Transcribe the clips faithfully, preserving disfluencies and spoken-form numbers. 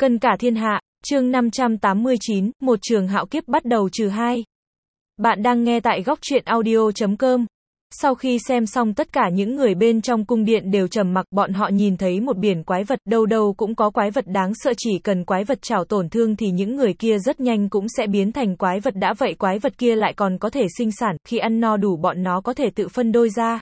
Cân cả thiên hạ, chương năm trăm tám mươi chín, một trường hạo kiếp bắt đầu trừ hai. Bạn đang nghe tại góc truyện audio chấm com. Sau khi xem xong tất cả những người bên trong cung điện đều trầm mặc, bọn họ nhìn thấy một biển quái vật, đâu đâu cũng có quái vật đáng sợ, chỉ cần quái vật chảo tổn thương thì những người kia rất nhanh cũng sẽ biến thành quái vật, đã vậy quái vật kia lại còn có thể sinh sản, khi ăn no đủ bọn nó có thể tự phân đôi ra.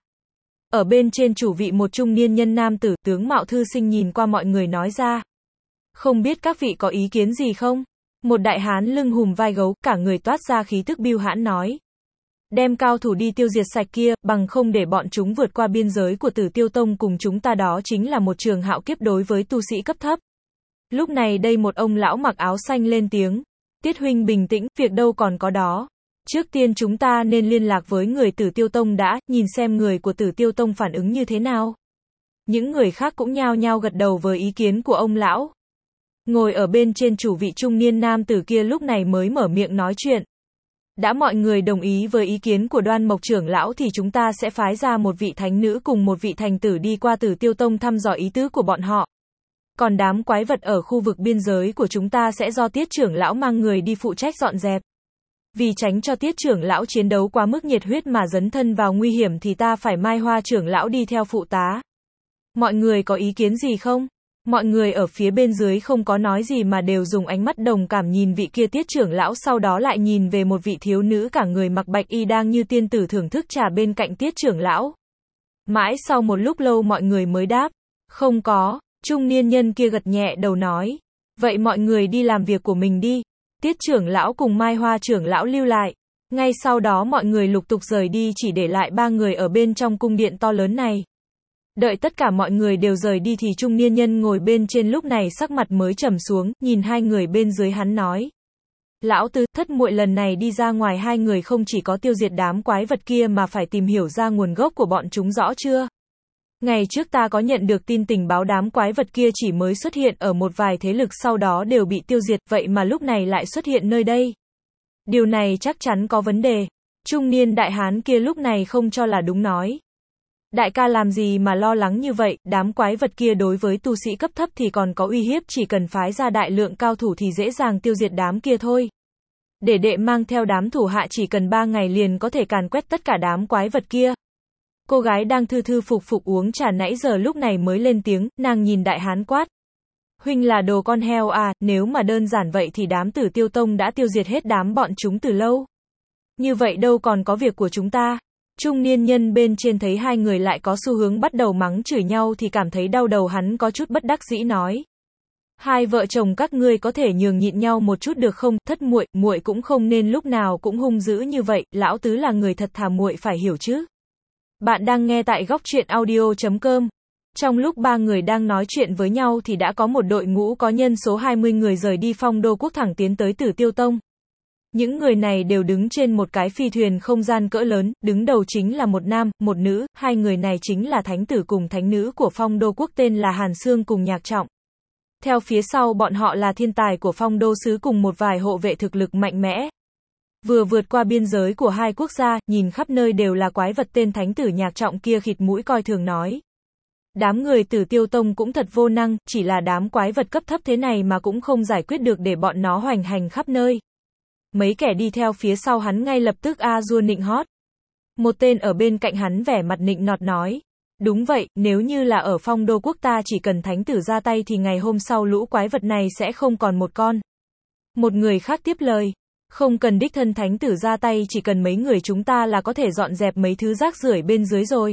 Ở bên trên chủ vị một trung niên nhân nam tử, tướng mạo thư sinh nhìn qua mọi người nói ra. Không biết các vị có ý kiến gì không? Một đại hán lưng hùm vai gấu, cả người toát ra khí tức bưu hãn nói. Đem cao thủ đi tiêu diệt sạch kia, bằng không để bọn chúng vượt qua biên giới của Tử Tiêu Tông cùng chúng ta, đó chính là một trường hạo kiếp đối với tu sĩ cấp thấp. Lúc này đây một ông lão mặc áo xanh lên tiếng. Tiết huynh bình tĩnh, việc đâu còn có đó. Trước tiên chúng ta nên liên lạc với người Tử Tiêu Tông đã, nhìn xem người của Tử Tiêu Tông phản ứng như thế nào. Những người khác cũng nhao nhao gật đầu với ý kiến của ông lão. Ngồi ở bên trên chủ vị trung niên nam tử kia lúc này mới mở miệng nói chuyện. Đã mọi người đồng ý với ý kiến của Đoan Mộc trưởng lão thì chúng ta sẽ phái ra một vị thánh nữ cùng một vị thành tử đi qua Tử Tiêu Tông thăm dò ý tứ của bọn họ. Còn đám quái vật ở khu vực biên giới của chúng ta sẽ do Tiết trưởng lão mang người đi phụ trách dọn dẹp. Vì tránh cho Tiết trưởng lão chiến đấu quá mức nhiệt huyết mà dấn thân vào nguy hiểm thì ta phải Mai Hoa trưởng lão đi theo phụ tá. Mọi người có ý kiến gì không? Mọi người ở phía bên dưới không có nói gì mà đều dùng ánh mắt đồng cảm nhìn vị kia Tiết trưởng lão, sau đó lại nhìn về một vị thiếu nữ cả người mặc bạch y đang như tiên tử thưởng thức trà bên cạnh Tiết trưởng lão. Mãi sau một lúc lâu mọi người mới đáp. Không có, trung niên nhân kia gật nhẹ đầu nói. Vậy mọi người đi làm việc của mình đi. Tiết trưởng lão cùng Mai Hoa trưởng lão lưu lại. Ngay sau đó mọi người lục tục rời đi, chỉ để lại ba người ở bên trong cung điện to lớn này. Đợi tất cả mọi người đều rời đi thì trung niên nhân ngồi bên trên lúc này sắc mặt mới trầm xuống, nhìn hai người bên dưới hắn nói. Lão tứ, thất muội lần này đi ra ngoài hai người không chỉ có tiêu diệt đám quái vật kia mà phải tìm hiểu ra nguồn gốc của bọn chúng rõ chưa? Ngày trước ta có nhận được tin tình báo đám quái vật kia chỉ mới xuất hiện ở một vài thế lực sau đó đều bị tiêu diệt, vậy mà lúc này lại xuất hiện nơi đây. Điều này chắc chắn có vấn đề. Trung niên đại hán kia lúc này không cho là đúng nói. Đại ca làm gì mà lo lắng như vậy, đám quái vật kia đối với tu sĩ cấp thấp thì còn có uy hiếp, chỉ cần phái ra đại lượng cao thủ thì dễ dàng tiêu diệt đám kia thôi. Để đệ mang theo đám thủ hạ chỉ cần ba ngày liền có thể càn quét tất cả đám quái vật kia. Cô gái đang thư thư phục phục uống trà nãy giờ lúc này mới lên tiếng, nàng nhìn đại hán quát. Huynh là đồ con heo à, nếu mà đơn giản vậy thì đám Tử Tiêu Tông đã tiêu diệt hết đám bọn chúng từ lâu. Như vậy đâu còn có việc của chúng ta. Trung niên nhân bên trên thấy hai người lại có xu hướng bắt đầu mắng chửi nhau thì cảm thấy đau đầu, hắn có chút bất đắc dĩ nói. Hai vợ chồng các ngươi có thể nhường nhịn nhau một chút được không, thất muội, muội cũng không nên lúc nào cũng hung dữ như vậy, lão tứ là người thật thà, muội phải hiểu chứ. Bạn đang nghe tại góc truyện audio chấm com. Trong lúc ba người đang nói chuyện với nhau thì đã có một đội ngũ có nhân số hai mươi người rời đi Phong Đô Quốc thẳng tiến tới Tử Tiêu Tông. Những người này đều đứng trên một cái phi thuyền không gian cỡ lớn, đứng đầu chính là một nam, một nữ, hai người này chính là thánh tử cùng thánh nữ của Phong Đô Quốc tên là Hàn Sương cùng Nhạc Trọng. Theo phía sau bọn họ là thiên tài của Phong Đô Sứ cùng một vài hộ vệ thực lực mạnh mẽ. Vừa vượt qua biên giới của hai quốc gia, nhìn khắp nơi đều là quái vật, tên thánh tử Nhạc Trọng kia khịt mũi coi thường nói. Đám người Tử Tiêu Tông cũng thật vô năng, chỉ là đám quái vật cấp thấp thế này mà cũng không giải quyết được để bọn nó hoành hành khắp nơi. Mấy kẻ đi theo phía sau hắn ngay lập tức a dua nịnh hót. Một tên ở bên cạnh hắn vẻ mặt nịnh nọt nói. Đúng vậy, nếu như là ở Phong Đô Quốc ta chỉ cần thánh tử ra tay thì ngày hôm sau lũ quái vật này sẽ không còn một con. Một người khác tiếp lời. Không cần đích thân thánh tử ra tay, chỉ cần mấy người chúng ta là có thể dọn dẹp mấy thứ rác rưởi bên dưới rồi.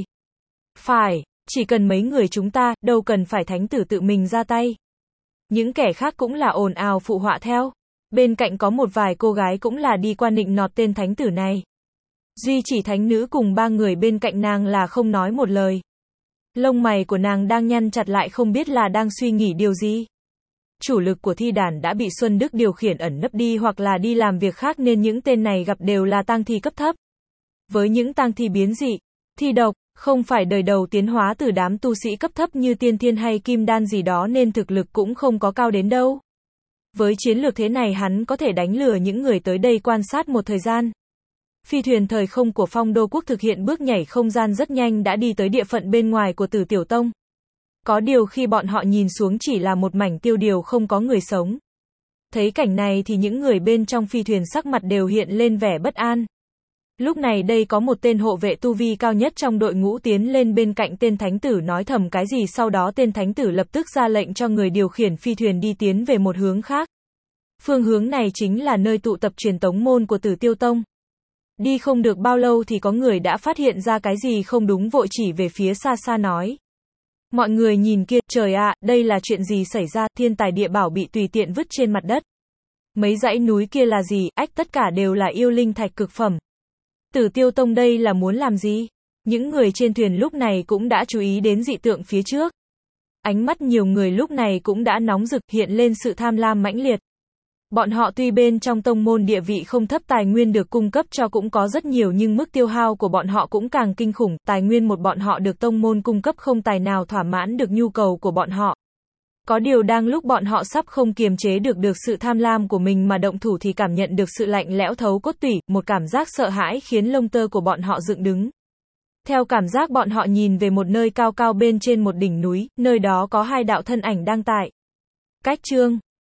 Phải, chỉ cần mấy người chúng ta, đâu cần phải thánh tử tự mình ra tay. Những kẻ khác cũng là ồn ào phụ họa theo. Bên cạnh có một vài cô gái cũng là đi qua nịnh nọt tên thánh tử này. Duy chỉ thánh nữ cùng ba người bên cạnh nàng là không nói một lời. Lông mày của nàng đang nhăn chặt lại, không biết là đang suy nghĩ điều gì. Chủ lực của thi đàn đã bị Xuân Đức điều khiển ẩn nấp đi hoặc là đi làm việc khác nên những tên này gặp đều là tang thi cấp thấp. Với những tang thi biến dị, thi độc, không phải đời đầu tiến hóa từ đám tu sĩ cấp thấp như tiên thiên hay kim đan gì đó nên thực lực cũng không có cao đến đâu. Với chiến lược thế này hắn có thể đánh lừa những người tới đây quan sát một thời gian. Phi thuyền thời không của Phong Đô Quốc thực hiện bước nhảy không gian rất nhanh đã đi tới địa phận bên ngoài của Tử Tiểu Tông. Có điều khi bọn họ nhìn xuống chỉ là một mảnh tiêu điều không có người sống. Thấy cảnh này thì những người bên trong phi thuyền sắc mặt đều hiện lên vẻ bất an. Lúc này đây có một tên hộ vệ tu vi cao nhất trong đội ngũ tiến lên bên cạnh tên thánh tử nói thầm cái gì, sau đó tên thánh tử lập tức ra lệnh cho người điều khiển phi thuyền đi tiến về một hướng khác. Phương hướng này chính là nơi tụ tập truyền tống môn của Tử Tiêu Tông. Đi không được bao lâu thì có người đã phát hiện ra cái gì không đúng, vội chỉ về phía xa xa nói. Mọi người nhìn kia, trời ạ, đây là chuyện gì xảy ra, thiên tài địa bảo bị tùy tiện vứt trên mặt đất. Mấy dãy núi kia là gì, ách, tất cả đều là yêu linh thạch cực phẩm. Tử Tiêu Tông đây là muốn làm gì? Những người trên thuyền lúc này cũng đã chú ý đến dị tượng phía trước. Ánh mắt nhiều người lúc này cũng đã nóng rực, hiện lên sự tham lam mãnh liệt. Bọn họ tuy bên trong tông môn địa vị không thấp, tài nguyên được cung cấp cho cũng có rất nhiều, nhưng mức tiêu hao của bọn họ cũng càng kinh khủng, tài nguyên một bọn họ được tông môn cung cấp không tài nào thỏa mãn được nhu cầu của bọn họ. Có điều đang lúc bọn họ sắp không kiềm chế được được sự tham lam của mình mà động thủ thì cảm nhận được sự lạnh lẽo thấu cốt tủy, một cảm giác sợ hãi khiến lông tơ của bọn họ dựng đứng. Theo cảm giác bọn họ nhìn về một nơi cao cao bên trên một đỉnh núi, nơi đó có hai đạo thân ảnh đang tại cách chương